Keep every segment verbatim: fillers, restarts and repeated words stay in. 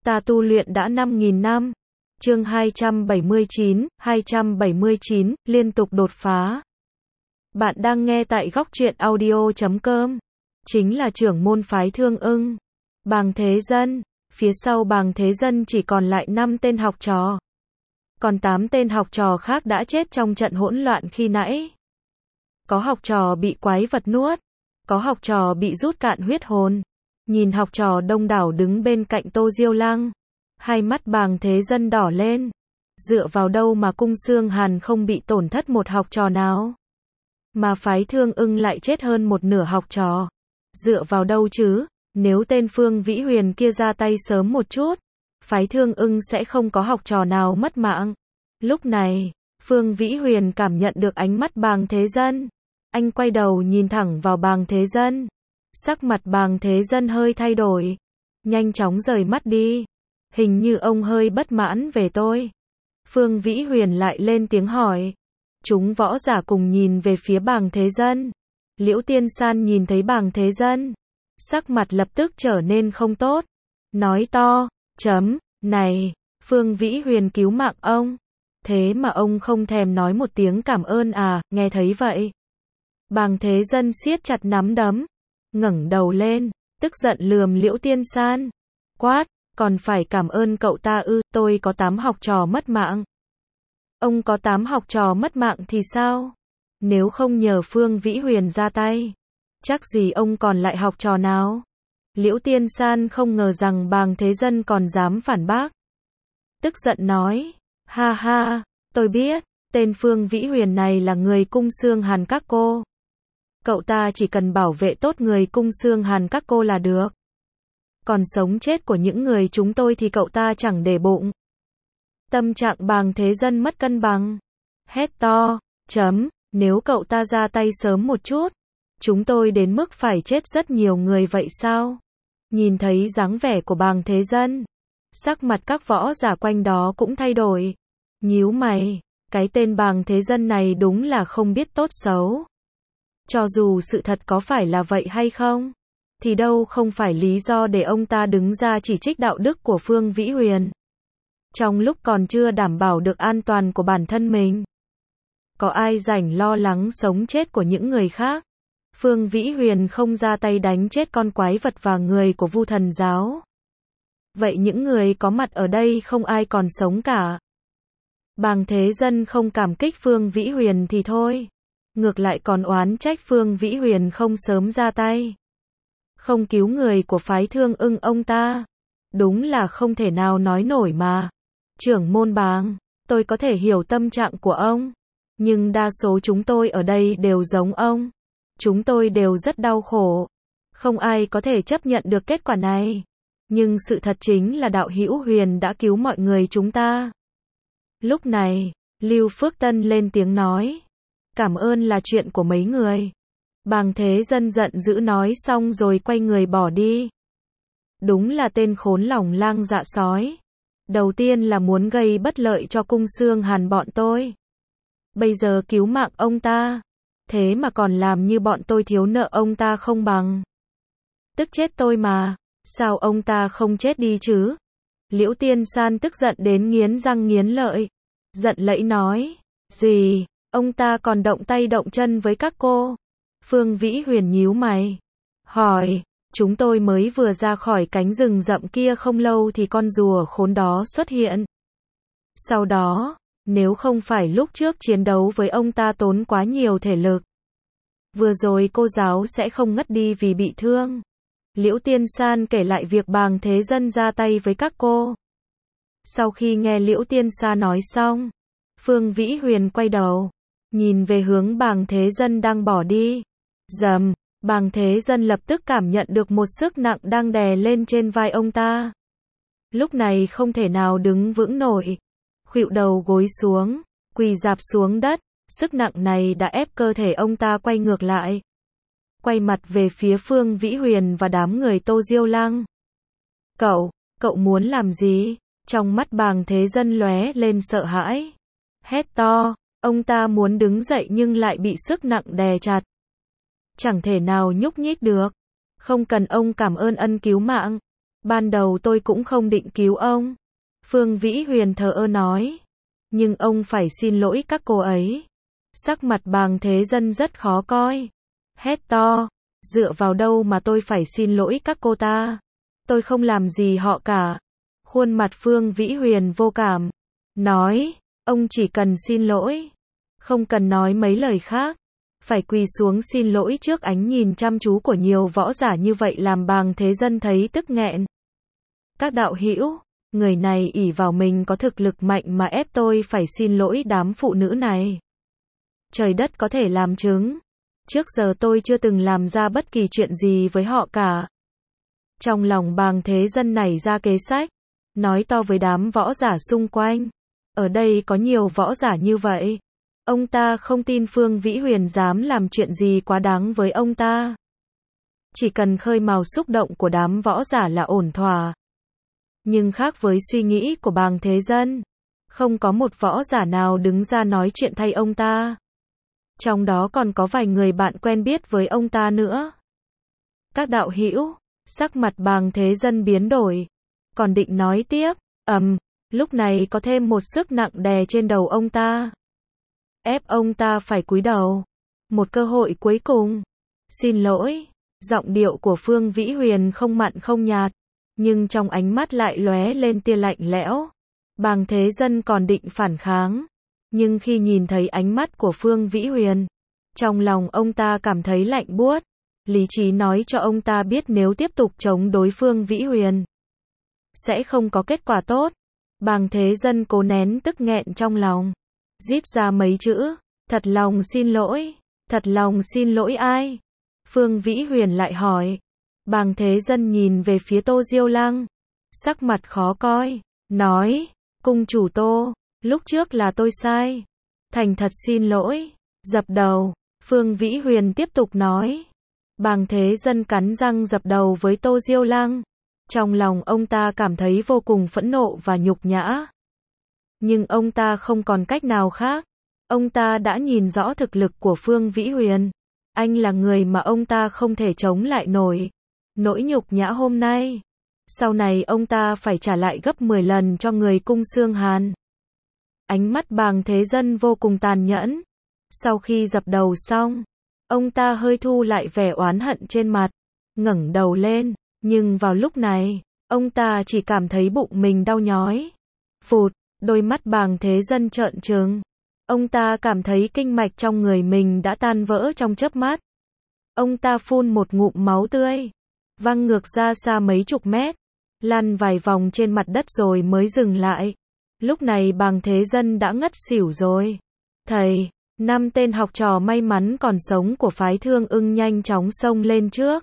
Ta tu luyện đã năm nghìn năm. Chương hai trăm bảy mươi chín, hai trăm bảy mươi chín, liên tục đột phá. Bạn đang nghe tại góc truyện audio chấm com. Chính là trưởng môn phái Thương Ưng, Bàng Thế Dân. Phía sau Bàng Thế Dân chỉ còn lại năm tên học trò. Còn tám tên học trò khác đã chết trong trận hỗn loạn khi nãy. Có học trò bị quái vật nuốt, có học trò bị rút cạn huyết hồn. Nhìn học trò đông đảo đứng bên cạnh Tô Diêu Lăng, hai mắt Bàng Thế Dân đỏ lên. Dựa vào đâu mà cung Xương Hàn không bị tổn thất một học trò nào, mà phái Thương Ưng lại chết hơn một nửa học trò? Dựa vào đâu chứ? Nếu tên Phương Vĩ Huyền kia ra tay sớm một chút, phái Thương Ưng sẽ không có học trò nào mất mạng. Lúc này, Phương Vĩ Huyền cảm nhận được ánh mắt Bàng Thế Dân. Anh quay đầu nhìn thẳng vào Bàng Thế Dân. Sắc mặt Bàng Thế Dân hơi thay đổi, nhanh chóng rời mắt đi. Hình như ông hơi bất mãn về tôi. Phương Vĩ Huyền lại lên tiếng hỏi. Chúng võ giả cùng nhìn về phía Bàng Thế Dân. Liễu Tiên San nhìn thấy Bàng Thế Dân, sắc mặt lập tức trở nên không tốt. Nói to, chấm, này, Phương Vĩ Huyền cứu mạng ông. Thế mà ông không thèm nói một tiếng cảm ơn à? Nghe thấy vậy, Bàng Thế Dân siết chặt nắm đấm, ngẩng đầu lên, tức giận lườm Liễu Tiên San. Quát, còn phải cảm ơn cậu ta ư? Tôi có tám học trò mất mạng. Ông có tám học trò mất mạng thì sao? Nếu không nhờ Phương Vĩ Huyền ra tay, chắc gì ông còn lại học trò nào? Liễu Tiên San không ngờ rằng Bàng Thế Dân còn dám phản bác. Tức giận nói, ha ha, tôi biết, tên Phương Vĩ Huyền này là người cung Xương Hàn các cô. Cậu ta chỉ cần bảo vệ tốt người cung Xương Hàn các cô là được. Còn sống chết của những người chúng tôi thì cậu ta chẳng để bụng. Tâm trạng Bàng Thế Dân mất cân bằng. Hét to, chấm, nếu cậu ta ra tay sớm một chút, chúng tôi đến mức phải chết rất nhiều người vậy sao? Nhìn thấy dáng vẻ của Bàng Thế Dân, sắc mặt các võ giả quanh đó cũng thay đổi. Nhíu mày, cái tên Bàng Thế Dân này đúng là không biết tốt xấu. Cho dù sự thật có phải là vậy hay không, thì đâu không phải lý do để ông ta đứng ra chỉ trích đạo đức của Phương Vĩ Huyền, trong lúc còn chưa đảm bảo được an toàn của bản thân mình. Có ai rảnh lo lắng sống chết của những người khác? Phương Vĩ Huyền không ra tay đánh chết con quái vật và người của Vu Thần giáo. Vậy những người có mặt ở đây không ai còn sống cả. Bàng Thế Dân không cảm kích Phương Vĩ Huyền thì thôi, ngược lại còn oán trách Phương Vĩ Huyền không sớm ra tay, không cứu người của phái Thương Ưng ông ta. Đúng là không thể nào nói nổi mà. Trưởng môn Bàng, tôi có thể hiểu tâm trạng của ông, nhưng đa số chúng tôi ở đây đều giống ông. Chúng tôi đều rất đau khổ. Không ai có thể chấp nhận được kết quả này. Nhưng sự thật chính là đạo hữu Huyền đã cứu mọi người chúng ta. Lúc này, Lưu Phước Tân lên tiếng nói. Cảm ơn là chuyện của mấy người. Bàng Thế Dân giận dữ nói xong rồi quay người bỏ đi. Đúng là tên khốn lòng lang dạ sói. Đầu tiên là muốn gây bất lợi cho cung Xương Hàn bọn tôi. Bây giờ cứu mạng ông ta. Thế mà còn làm như bọn tôi thiếu nợ ông ta không bằng. Tức chết tôi mà. Sao ông ta không chết đi chứ? Liễu Tiên San tức giận đến nghiến răng nghiến lợi. Giận lẫy nói. Gì? Ông ta còn động tay động chân với các cô? Phương Vĩ Huyền nhíu mày, hỏi. Chúng tôi mới vừa ra khỏi cánh rừng rậm kia không lâu thì con rùa khốn đó xuất hiện. Sau đó, nếu không phải lúc trước chiến đấu với ông ta tốn quá nhiều thể lực, vừa rồi cô giáo sẽ không ngất đi vì bị thương. Liễu Tiên San kể lại việc Bàng Thế Dân ra tay với các cô. Sau khi nghe Liễu Tiên San nói xong, Phương Vĩ Huyền quay đầu, nhìn về hướng Bàng Thế Dân đang bỏ đi. Rầm, Bàng Thế Dân lập tức cảm nhận được một sức nặng đang đè lên trên vai ông ta. Lúc này không thể nào đứng vững nổi, khuỵu đầu gối xuống, quỳ rạp xuống đất. Sức nặng này đã ép cơ thể ông ta quay ngược lại, quay mặt về phía Phương Vĩ Huyền và đám người Tô Diêu Lăng. Cậu, cậu muốn làm gì? Trong mắt Bàng Thế Dân lóe lên sợ hãi. Hét to, ông ta muốn đứng dậy nhưng lại bị sức nặng đè chặt. Chẳng thể nào nhúc nhích được. Không cần ông cảm ơn ân cứu mạng. Ban đầu tôi cũng không định cứu ông. Phương Vĩ Huyền thờ ơ nói. Nhưng ông phải xin lỗi các cô ấy. Sắc mặt Bàng Thế Dân rất khó coi. Hét to. Dựa vào đâu mà tôi phải xin lỗi các cô ta? Tôi không làm gì họ cả. Khuôn mặt Phương Vĩ Huyền vô cảm. Nói. Ông chỉ cần xin lỗi. Không cần nói mấy lời khác. Phải quỳ xuống xin lỗi trước ánh nhìn chăm chú của nhiều võ giả như vậy làm Bàng Thế Dân thấy tức nghẹn. Các đạo hữu, người này ỷ vào mình có thực lực mạnh mà ép tôi phải xin lỗi đám phụ nữ này. Trời đất có thể làm chứng. Trước giờ tôi chưa từng làm ra bất kỳ chuyện gì với họ cả. Trong lòng Bàng Thế Dân nảy ra kế sách. Nói to với đám võ giả xung quanh. Ở đây có nhiều võ giả như vậy. Ông ta không tin Phương Vĩ Huyền dám làm chuyện gì quá đáng với ông ta. Chỉ cần khơi mào xúc động của đám võ giả là ổn thỏa. Nhưng khác với suy nghĩ của Bàng Thế Dân, không có một võ giả nào đứng ra nói chuyện thay ông ta. Trong đó còn có vài người bạn quen biết với ông ta nữa. Các đạo hữu, sắc mặt Bàng Thế Dân biến đổi. Còn định nói tiếp, ầm, lúc này có thêm một sức nặng đè trên đầu ông ta. Ép ông ta phải cúi đầu. Một cơ hội cuối cùng. Xin lỗi. Giọng điệu của Phương Vĩ Huyền không mặn không nhạt. Nhưng trong ánh mắt lại lóe lên tia lạnh lẽo. Bàng Thế Dân còn định phản kháng. Nhưng khi nhìn thấy ánh mắt của Phương Vĩ Huyền, trong lòng ông ta cảm thấy lạnh buốt. Lý trí nói cho ông ta biết nếu tiếp tục chống đối Phương Vĩ Huyền, sẽ không có kết quả tốt. Bàng Thế Dân cố nén tức nghẹn trong lòng. Rít ra mấy chữ. Thật lòng xin lỗi. Thật lòng xin lỗi ai? Phương Vĩ Huyền lại hỏi. Bàng Thế Dân nhìn về phía Tô Diêu Lăng. Sắc mặt khó coi. Nói. Cung chủ Tô. Lúc trước là tôi sai. Thành thật xin lỗi. Dập đầu. Phương Vĩ Huyền tiếp tục nói. Bàng Thế Dân cắn răng dập đầu với Tô Diêu Lăng. Trong lòng ông ta cảm thấy vô cùng phẫn nộ và nhục nhã. Nhưng ông ta không còn cách nào khác. Ông ta đã nhìn rõ thực lực của Phương Vĩ Huyền. Anh là người mà ông ta không thể chống lại nổi. Nỗi nhục nhã hôm nay, sau này ông ta phải trả lại gấp mười lần cho người Cung Xương Hàn. Ánh mắt Bàng Thế Dân vô cùng tàn nhẫn. Sau khi dập đầu xong, ông ta hơi thu lại vẻ oán hận trên mặt, ngẩng đầu lên, nhưng vào lúc này, ông ta chỉ cảm thấy bụng mình đau nhói. Phụt, đôi mắt Bàng Thế Dân trợn trừng. Ông ta cảm thấy kinh mạch trong người mình đã tan vỡ trong chớp mắt. Ông ta phun một ngụm máu tươi, văng ngược ra xa mấy chục mét, lăn vài vòng trên mặt đất rồi mới dừng lại. Lúc này Bàng Thế Dân đã ngất xỉu rồi. Thầy, năm tên học trò may mắn còn sống của phái Thương Ưng nhanh chóng xông lên trước.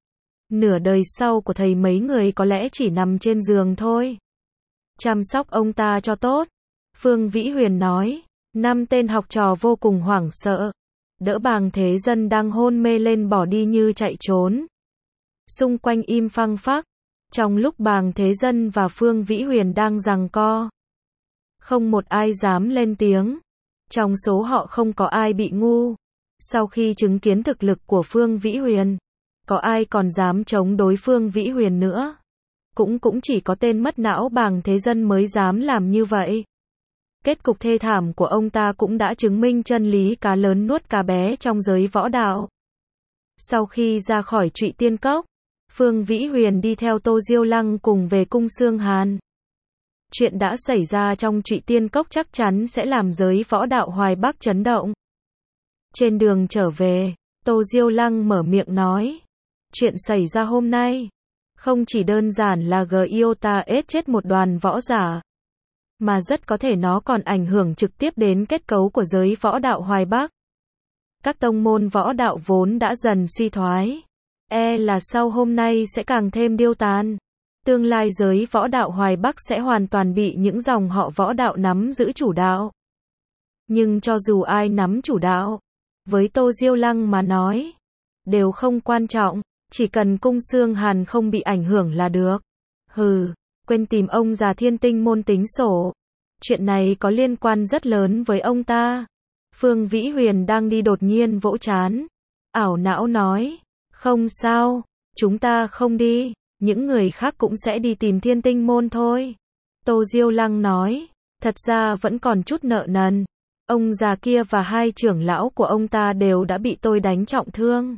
Nửa đời sau của thầy mấy người có lẽ chỉ nằm trên giường thôi. Chăm sóc ông ta cho tốt. Phương Vĩ Huyền nói. Năm tên học trò vô cùng hoảng sợ. Đỡ Bàng Thế Dân đang hôn mê lên bỏ đi như chạy trốn. Xung quanh im phăng phắc. Trong lúc Bàng Thế Dân và Phương Vĩ Huyền đang giằng co, không một ai dám lên tiếng. Trong số họ không có ai bị ngu. Sau khi chứng kiến thực lực của Phương Vĩ Huyền, có ai còn dám chống đối Phương Vĩ Huyền nữa. Cũng cũng chỉ có tên mất não Bàng Thế Dân mới dám làm như vậy. Kết cục thê thảm của ông ta cũng đã chứng minh chân lý cá lớn nuốt cá bé trong giới võ đạo. Sau khi ra khỏi Trụy Tiên Cốc, Phương Vĩ Huyền đi theo Tô Diêu Lăng cùng về Cung Xương Hàn. Chuyện đã xảy ra trong Trụy Tiên Cốc chắc chắn sẽ làm giới võ đạo Hoài Bắc chấn động. Trên đường trở về, Tô Diêu Lăng mở miệng nói. Chuyện xảy ra hôm nay, không chỉ đơn giản là Giota ết chết một đoàn võ giả, mà rất có thể nó còn ảnh hưởng trực tiếp đến kết cấu của giới võ đạo Hoài Bắc. Các tông môn võ đạo vốn đã dần suy thoái, e là sau hôm nay sẽ càng thêm điêu tàn. Tương lai giới võ đạo Hoài Bắc sẽ hoàn toàn bị những dòng họ võ đạo nắm giữ chủ đạo. Nhưng cho dù ai nắm chủ đạo, với Tô Diêu Lăng mà nói, đều không quan trọng, chỉ cần Cung Xương Hàn không bị ảnh hưởng là được. Hừ, quên tìm ông già Thiên Tinh môn tính sổ. Chuyện này có liên quan rất lớn với ông ta. Phương Vĩ Huyền đang đi đột nhiên vỗ trán, ảo não nói, không sao, chúng ta không đi. những người khác cũng sẽ đi tìm Thiên Tinh môn thôi. Tô Diêu Lăng nói, thật ra vẫn còn chút nợ nần. Ông già kia và hai trưởng lão của ông ta đều đã bị tôi đánh trọng thương.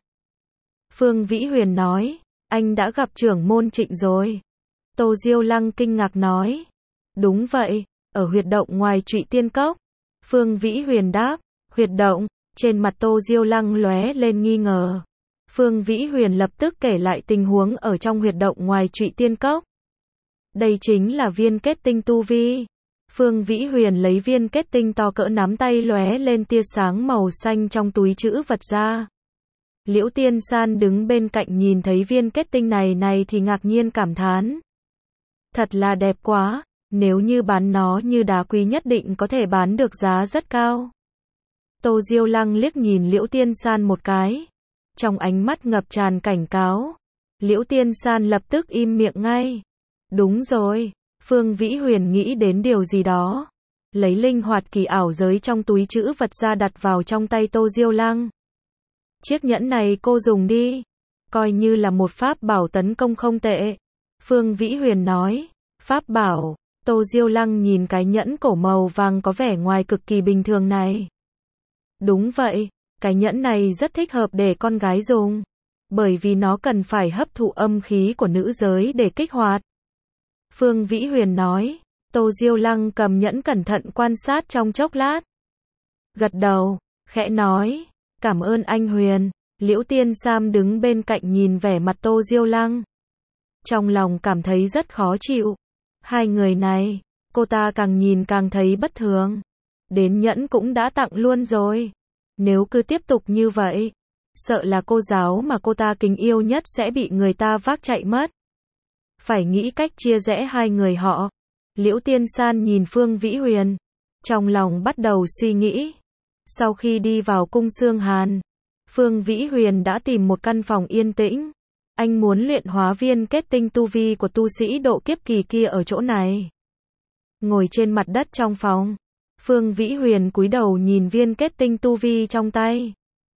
Phương Vĩ Huyền nói, anh đã gặp trưởng môn Trịnh rồi. Tô Diêu Lăng kinh ngạc nói, đúng vậy, ở huyệt động ngoài Trụy Tiên Cốc. Phương Vĩ Huyền đáp, huyệt động, trên mặt Tô Diêu Lăng lóe lên nghi ngờ. Phương Vĩ Huyền lập tức kể lại tình huống ở trong huyệt động ngoài Trụy Tiên Cốc. Đây chính là viên kết tinh tu vi. Phương Vĩ Huyền lấy viên kết tinh to cỡ nắm tay lóe lên tia sáng màu xanh trong túi trữ vật ra. Liễu Tiên San đứng bên cạnh nhìn thấy viên kết tinh này này thì ngạc nhiên cảm thán. Thật là đẹp quá, nếu như bán nó như đá quý nhất định có thể bán được giá rất cao. Tô Diêu Lăng liếc nhìn Liễu Tiên San một cái. Trong ánh mắt ngập tràn cảnh cáo. Liễu Tiên San lập tức im miệng ngay. Đúng rồi, Phương Vĩ Huyền nghĩ đến điều gì đó. Lấy linh hoạt kỳ ảo giới trong túi trữ vật ra đặt vào trong tay Tô Diêu Lăng. Chiếc nhẫn này cô dùng đi. Coi như là một pháp bảo tấn công không tệ. Phương Vĩ Huyền nói. Pháp bảo. Tô Diêu Lăng nhìn cái nhẫn cổ màu vàng có vẻ ngoài cực kỳ bình thường này. Đúng vậy, cái nhẫn này rất thích hợp để con gái dùng. Bởi vì nó cần phải hấp thụ âm khí của nữ giới để kích hoạt. Phương Vĩ Huyền nói. Tô Diêu Lăng cầm nhẫn cẩn thận quan sát trong chốc lát. Gật đầu, khẽ nói. Cảm ơn anh Huyền. Liễu Tiên Sam đứng bên cạnh nhìn vẻ mặt Tô Diêu Lăng. Trong lòng cảm thấy rất khó chịu. Hai người này, cô ta càng nhìn càng thấy bất thường. Đến nhẫn cũng đã tặng luôn rồi. Nếu cứ tiếp tục như vậy, sợ là cô giáo mà cô ta kính yêu nhất sẽ bị người ta vác chạy mất. Phải nghĩ cách chia rẽ hai người họ. Liễu Tiên San nhìn Phương Vĩ Huyền. Trong lòng bắt đầu suy nghĩ. Sau khi đi vào cung Xương Hàn, Phương Vĩ Huyền đã tìm một căn phòng yên tĩnh. Anh muốn luyện hóa viên kết tinh tu vi của tu sĩ độ kiếp kỳ kia ở chỗ này. Ngồi trên mặt đất trong phòng, Phương Vĩ Huyền cúi đầu nhìn viên kết tinh tu vi trong tay.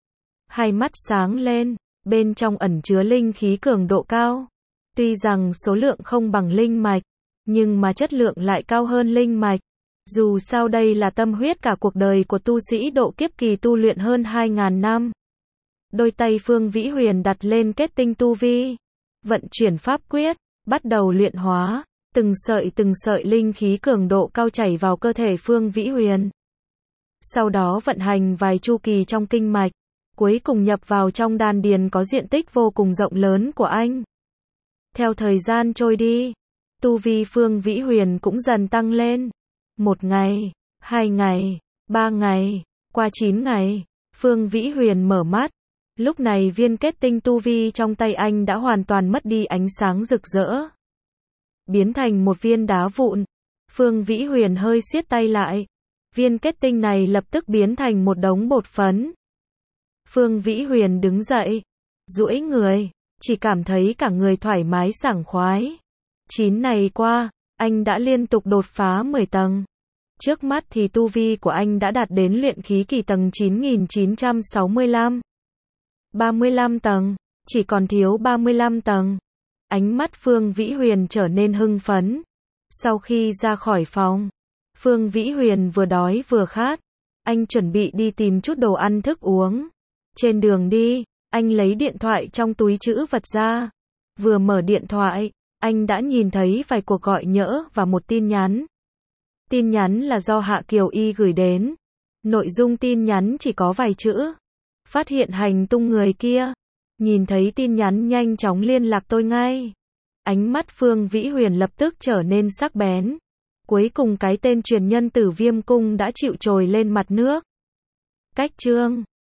Hai mắt sáng lên, bên trong ẩn chứa linh khí cường độ cao. Tuy rằng số lượng không bằng linh mạch, nhưng mà chất lượng lại cao hơn linh mạch. Dù sao đây là tâm huyết cả cuộc đời của tu sĩ độ kiếp kỳ tu luyện hơn hai nghìn năm. Đôi tay Phương Vĩ Huyền đặt lên kết tinh tu vi, vận chuyển pháp quyết, bắt đầu luyện hóa, từng sợi từng sợi linh khí cường độ cao chảy vào cơ thể Phương Vĩ Huyền. Sau đó vận hành vài chu kỳ trong kinh mạch, cuối cùng nhập vào trong đan điền có diện tích vô cùng rộng lớn của anh. Theo thời gian trôi đi, tu vi Phương Vĩ Huyền cũng dần tăng lên. Một ngày, hai ngày, ba ngày, qua chín ngày, Phương Vĩ Huyền mở mắt. Lúc này viên kết tinh tu vi trong tay anh đã hoàn toàn mất đi ánh sáng rực rỡ. Biến thành một viên đá vụn. Phương Vĩ Huyền hơi siết tay lại. Viên kết tinh này lập tức biến thành một đống bột phấn. Phương Vĩ Huyền đứng dậy, duỗi người, chỉ cảm thấy cả người thoải mái sảng khoái. Chín ngày qua, anh đã liên tục đột phá mười tầng. Trước mắt thì tu vi của anh đã đạt đến luyện khí kỳ tầng chín nghìn chín trăm sáu mươi lăm. ba mươi lăm tầng, chỉ còn thiếu ba mươi lăm tầng. Ánh mắt Phương Vĩ Huyền trở nên hưng phấn. Sau khi ra khỏi phòng, Phương Vĩ Huyền vừa đói vừa khát. Anh chuẩn bị đi tìm chút đồ ăn thức uống. Trên đường đi, anh lấy điện thoại trong túi trữ vật ra. Vừa mở điện thoại, anh đã nhìn thấy vài cuộc gọi nhỡ và một tin nhắn. Tin nhắn là do Hạ Kiều Y gửi đến. Nội dung tin nhắn chỉ có vài chữ. Phát hiện hành tung người kia. Nhìn thấy tin nhắn nhanh chóng liên lạc tôi ngay. Ánh mắt Phương Vĩ Huyền lập tức trở nên sắc bén. Cuối cùng cái tên truyền nhân Tử Viêm Cung đã chịu trồi lên mặt nước. Cách chương